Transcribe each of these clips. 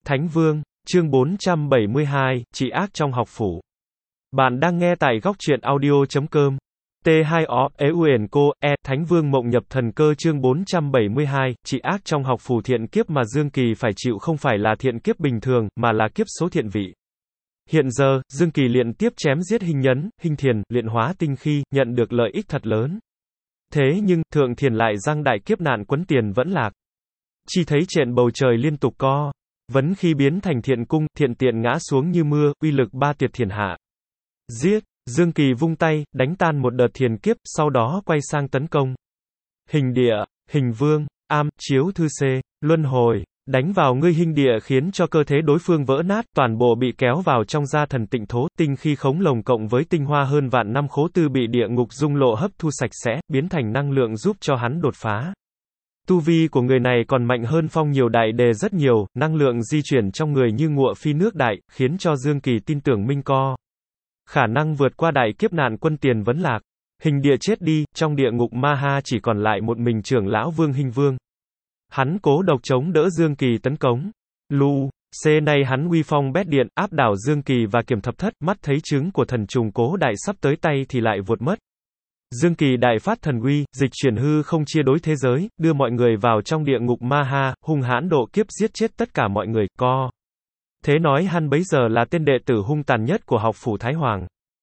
Thánh Vương, chương 472, trị ác trong học phủ. Bạn đang nghe tại góc truyện audio.com. T2OEUNCO, Thánh Vương mộng nhập thần cơ chương 472, trị ác trong học phủ thiện kiếp mà Dương Kỳ phải chịu không phải là thiện kiếp bình thường, mà là kiếp số thiện vị. Hiện giờ, Dương Kỳ liên tiếp chém giết hình nhấn, hình thiền, luyện hóa tinh khí, nhận được lợi ích thật lớn. Thế nhưng, thượng thiền lại giăng đại kiếp nạn quấn tiền vẫn lạc. Chỉ thấy trên bầu trời liên tục co. Vấn khi biến thành thiện cung, thiện tiện ngã xuống như mưa, uy lực ba tiệt thiền hạ. Giết! Dương Kỳ vung tay, đánh tan một đợt thiền kiếp, sau đó quay sang tấn công. Hình địa, hình vương, chiếu thư c, luân hồi, đánh vào ngươi hình địa khiến cho cơ thể đối phương vỡ nát, toàn bộ bị kéo vào trong gia thần tịnh thố, tinh khi khống lồng cộng với tinh hoa hơn vạn năm khố tư bị địa ngục dung lộ hấp thu sạch sẽ, biến thành năng lượng giúp cho hắn đột phá. Tu vi của người này còn mạnh hơn Phong nhiều đại đề rất nhiều, năng lượng di chuyển trong người như ngụa phi nước đại, khiến cho Dương Kỳ tin tưởng minh co. Khả năng vượt qua đại kiếp nạn quân tiền vấn lạc. Hình địa chết đi, trong địa ngục ma ha chỉ còn lại một mình trưởng lão Vương Hình Vương. Hắn cố độc chống đỡ Dương Kỳ tấn công. Nay hắn uy phong bét điện, áp đảo Dương Kỳ và Kiểm Thập Thất, mắt thấy trứng của thần trùng cố đại sắp tới tay thì lại vụt mất. Dương Kỳ đại phát thần uy, dịch chuyển hư không chia đối thế giới, đưa mọi người vào trong địa ngục ma ha, hung hãn độ kiếp giết chết tất cả mọi người, Thế nói hắn bấy giờ là tên đệ tử hung tàn nhất của học phủ Thái Hoàng.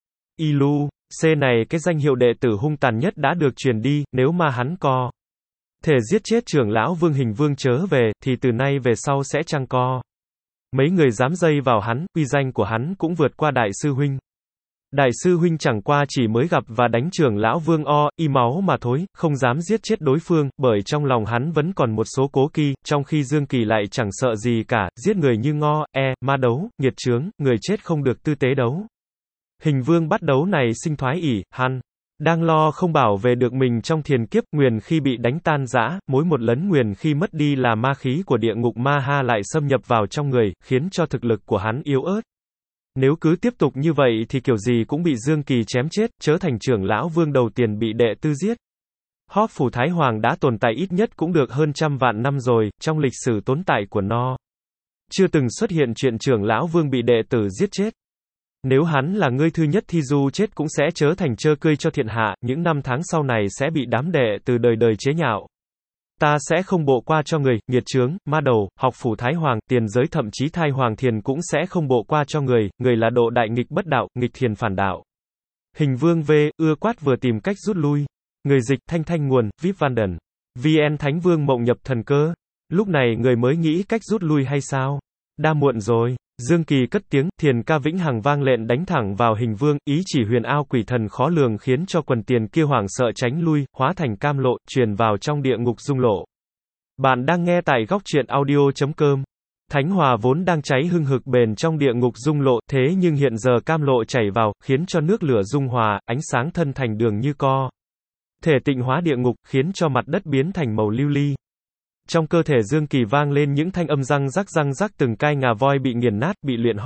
Này cái danh hiệu đệ tử hung tàn nhất đã được truyền đi, nếu mà hắn thể giết chết trưởng lão Vương Hình Vương chớ về, thì từ nay về sau sẽ chăng mấy người dám dây vào hắn, uy danh của hắn cũng vượt qua đại sư huynh. Đại sư huynh chẳng qua chỉ mới gặp và đánh trưởng lão Vương máu mà thôi, không dám giết chết đối phương, bởi trong lòng hắn vẫn còn một số cố kỵ, trong khi Dương Kỳ lại chẳng sợ gì cả, giết người như ma đấu, nghiệt chướng, người chết không được tư tế đấu. Hình Vương bắt đấu này sinh thoái ỷ, hắn đang lo không bảo vệ được mình trong thiền kiếp, nguyền khi bị đánh tan rã, mỗi một lấn nguyền khi mất đi là ma khí của địa ngục ma ha lại xâm nhập vào trong người, khiến cho thực lực của hắn yếu ớt. Nếu cứ tiếp tục như vậy thì kiểu gì cũng bị Dương Kỳ chém chết, trở thành trưởng lão Vương đầu tiền bị đệ tư giết. Học phủ Thái Hoàng đã tồn tại ít nhất cũng được hơn trăm vạn năm rồi, trong lịch sử tồn tại của nó chưa từng xuất hiện chuyện trưởng lão Vương bị đệ tử giết chết. Nếu hắn là ngươi thứ nhất thì dù chết cũng sẽ trở thành trơ cơi cho thiện hạ, những năm tháng sau này sẽ bị đám đệ từ đời đời chế nhạo. Ta sẽ không bộ qua cho người, nghiệt chướng, ma đầu, học phủ Thái Hoàng, tiền giới thậm chí Thái Hoàng thiền cũng sẽ không bộ qua cho người là độ đại nghịch bất đạo, nghịch thiền phản đạo. Hình Vương ưa quát vừa tìm cách rút lui. Người dịch, Thanh nguồn, VIP Vanden. VN Thánh Vương mộng nhập thần cơ. Lúc này người mới nghĩ cách rút lui hay sao? Đã muộn rồi. Dương Kỳ cất tiếng, thiền ca vĩnh hằng vang lện đánh thẳng vào Hình Vương, ý chỉ huyền ao quỷ thần khó lường khiến cho quần tiền kia hoảng sợ tránh lui, hóa thành cam lộ, truyền vào trong địa ngục dung lộ. Bạn đang nghe tại góc truyện audio.com. Thánh Hòa vốn đang cháy hưng hực bền trong địa ngục dung lộ, thế nhưng hiện giờ cam lộ chảy vào, khiến cho nước lửa dung hòa, ánh sáng thân thành đường như thể tịnh hóa địa ngục, khiến cho mặt đất biến thành màu lưu ly. Trong cơ thể Dương Kỳ vang lên những thanh âm răng rắc từng cai ngà voi bị nghiền nát, bị luyện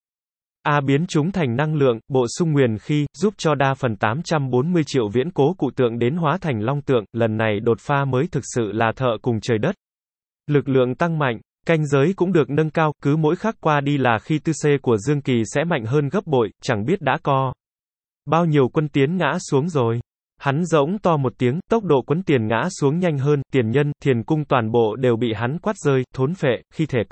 biến chúng thành năng lượng, bổ sung nguyền khí, giúp cho đa phần 840 triệu viễn cố cụ tượng đến hóa thành long tượng, lần này đột phá mới thực sự là thợ cùng trời đất. Lực lượng tăng mạnh, canh giới cũng được nâng cao, cứ mỗi khắc qua đi là khi tư c của Dương Kỳ sẽ mạnh hơn gấp bội, chẳng biết đã bao nhiêu quân tiến ngã xuống rồi. Hắn rỗng to một tiếng, tốc độ quấn tiền ngã xuống nhanh hơn, tiền nhân, thiền cung toàn bộ đều bị hắn quát rơi, thốn phệ, khi thể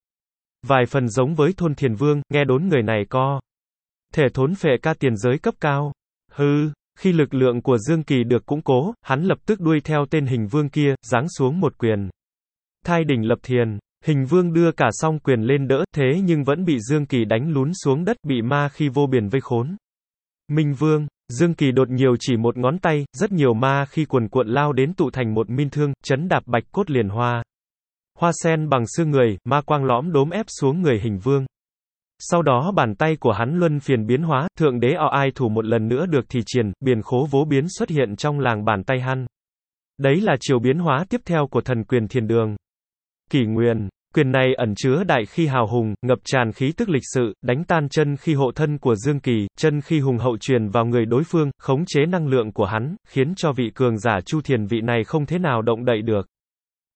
vài phần giống với thôn thiền vương, nghe đốn người này thể thốn phệ ca tiền giới cấp cao. Khi lực lượng của Dương Kỳ được củng cố, hắn lập tức đuôi theo tên Hình Vương kia, giáng xuống một quyền. Thai đỉnh lập thiền, Hình Vương đưa cả song quyền lên đỡ, thế nhưng vẫn bị Dương Kỳ đánh lún xuống đất, bị ma khi vô biên vây khốn. Minh Vương, Dương Kỳ đột nhiều chỉ một ngón tay, rất nhiều ma khi cuồn cuộn lao đến tụ thành một minh thương, chấn đạp bạch cốt liền hoa sen bằng xương người, ma quang lõm đốm ép xuống người Hình Vương. Sau đó bàn tay của hắn luân phiền biến hóa, thượng đế ai thủ một lần nữa được thì triền, biển khố vố biến xuất hiện trong làng bàn tay hắn. Đấy là chiều biến hóa tiếp theo của thần quyền thiền đường. Kỷ Nguyên, quyền này ẩn chứa đại khí hào hùng, ngập tràn khí tức lịch sự, đánh tan chân khí hộ thân của Dương Kỳ, chân khí hùng hậu truyền vào người đối phương, khống chế năng lượng của hắn, khiến cho vị cường giả Chu Thiền vị này không thế nào động đậy được.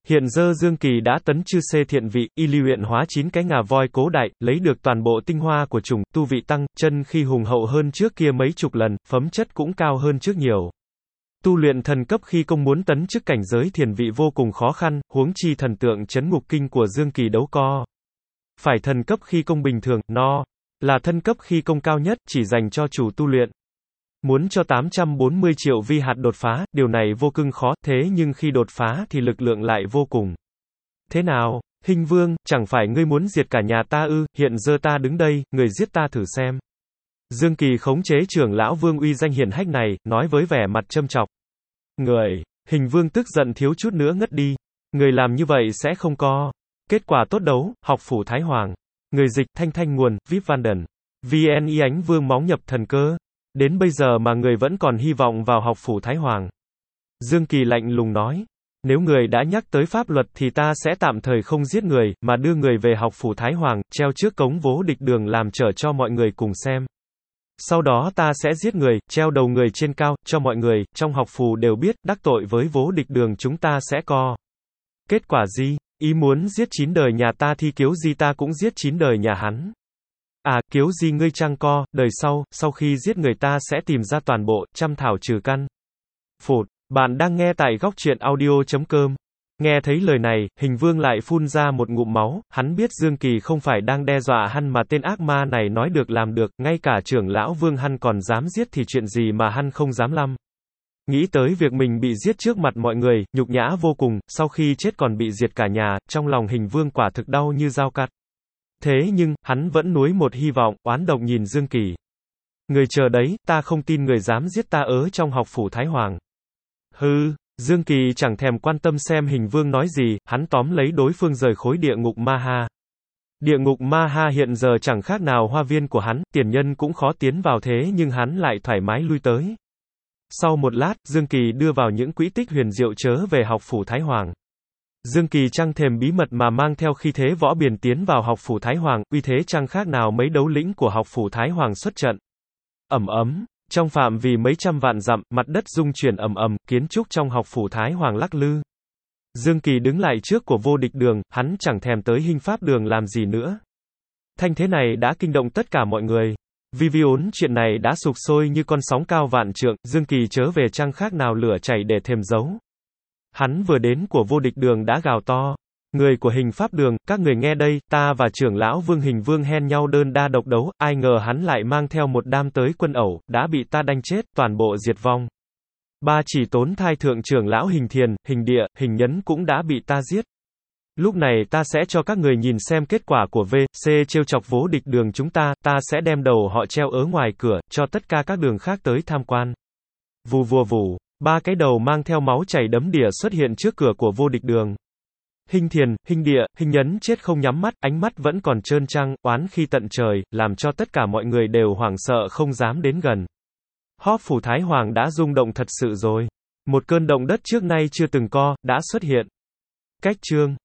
Hiện giờ Dương Kỳ đã tấn chư xê thiện vị, y luyện hóa 9 cái ngà voi cố đại, lấy được toàn bộ tinh hoa của trùng, tu vị tăng, chân khi hùng hậu hơn trước kia mấy chục lần, phẩm chất cũng cao hơn trước nhiều. Tu luyện thần cấp khi công muốn tấn chức cảnh giới thiền vị vô cùng khó khăn, huống chi thần tượng chấn ngục kinh của Dương Kỳ đấu co. Phải thần cấp khi công bình thường, no, là thân cấp khi công cao nhất, chỉ dành cho chủ tu luyện. Muốn cho 840 triệu vi hạt đột phá, điều này vô cùng khó, thế nhưng khi đột phá thì lực lượng lại vô cùng. Thế nào, Hình Vương, chẳng phải ngươi muốn diệt cả nhà ta ư, hiện giờ ta đứng đây, người giết ta thử xem. Dương Kỳ khống chế trưởng lão Vương uy danh hiển hách này, nói với vẻ mặt châm chọc. Người, Hình Vương tức giận thiếu chút nữa ngất đi. Người làm như vậy sẽ không có kết quả tốt đấu, học phủ Thái Hoàng. Người dịch, Thanh Thanh nguồn, VIP Vanden. VN Y Ánh Vương móng nhập thần cơ. Đến bây giờ mà người vẫn còn hy vọng vào học phủ Thái Hoàng. Dương Kỳ lạnh lùng nói. Nếu người đã nhắc tới pháp luật thì ta sẽ tạm thời không giết người, mà đưa người về học phủ Thái Hoàng, treo trước cống Vô Địch Đường làm trở cho mọi người cùng xem. Sau đó ta sẽ giết người, treo đầu người trên cao, cho mọi người, trong học phủ đều biết, đắc tội với Vô Địch Đường chúng ta sẽ có kết quả gì? Ý muốn giết 9 đời nhà ta thì Kiếu Di ta cũng giết 9 đời nhà hắn. À, Kiếu Di ngươi chăng co, đời sau khi giết người ta sẽ tìm ra toàn bộ, trăm thảo trừ căn. Phụt, bạn đang nghe tại góc truyện audio.com. Nghe thấy lời này, Hình Vương lại phun ra một ngụm máu, hắn biết Dương Kỳ không phải đang đe dọa hắn mà tên ác ma này nói được làm được, ngay cả trưởng lão Vương hắn còn dám giết thì chuyện gì mà hắn không dám làm. Nghĩ tới việc mình bị giết trước mặt mọi người, nhục nhã vô cùng, sau khi chết còn bị diệt cả nhà, trong lòng Hình Vương quả thực đau như dao cắt. Thế nhưng, hắn vẫn nuối một hy vọng, oán độc nhìn Dương Kỳ. Người chờ đấy, ta không tin người dám giết ta ở trong học phủ Thái Hoàng. Hừ, Dương Kỳ chẳng thèm quan tâm xem Hình Vương nói gì, hắn tóm lấy đối phương rời khối địa ngục Ma Ha. Địa ngục Ma Ha hiện giờ chẳng khác nào hoa viên của hắn, tiền nhân cũng khó tiến vào thế nhưng hắn lại thoải mái lui tới. Sau một lát, Dương Kỳ đưa vào những quỹ tích huyền diệu chớ về học phủ Thái Hoàng. Dương Kỳ chẳng thèm bí mật mà mang theo khí thế võ biền tiến vào học phủ Thái Hoàng, uy thế chẳng khác nào mấy đấu lĩnh của học phủ Thái Hoàng xuất trận. Ầm ầm, trong phạm vi mấy trăm vạn dặm, mặt đất rung chuyển ầm ầm, kiến trúc trong học phủ Thái Hoàng lắc lư. Dương Kỳ đứng lại trước của Vô Địch Đường, hắn chẳng thèm tới Hinh Pháp Đường làm gì nữa. Thanh thế này đã kinh động tất cả mọi người. Vì vốn chuyện này đã sục sôi như con sóng cao vạn trượng, Dương Kỳ chớ về chẳng khác nào lửa chảy để thềm giấu. Hắn vừa đến của Vô Địch Đường đã gào to. Người của Hình Pháp Đường, các người nghe đây, ta và trưởng lão Vương Hình Vương hen nhau đơn đa độc đấu, ai ngờ hắn lại mang theo một đám tới quân ẩu, đã bị ta đánh chết, toàn bộ diệt vong. Ba chỉ tốn thai thượng trưởng lão Hình Thiền, Hình Địa, Hình Nhấn cũng đã bị ta giết. Lúc này ta sẽ cho các người nhìn xem kết quả của V.C. trêu chọc Vô Địch Đường chúng ta sẽ đem đầu họ treo ở ngoài cửa, cho tất cả các đường khác tới tham quan. Vù vù vù, ba cái đầu mang theo máu chảy đấm đìa xuất hiện trước cửa của Vô Địch Đường. Hình Thiền, Hình Địa, Hình Nhấn chết không nhắm mắt, ánh mắt vẫn còn trơn trăng, oán khi tận trời, làm cho tất cả mọi người đều hoảng sợ không dám đến gần. Học phủ Thái Hoàng đã rung động thật sự rồi. Một cơn động đất trước nay chưa từng có, đã xuất hiện. Cách chương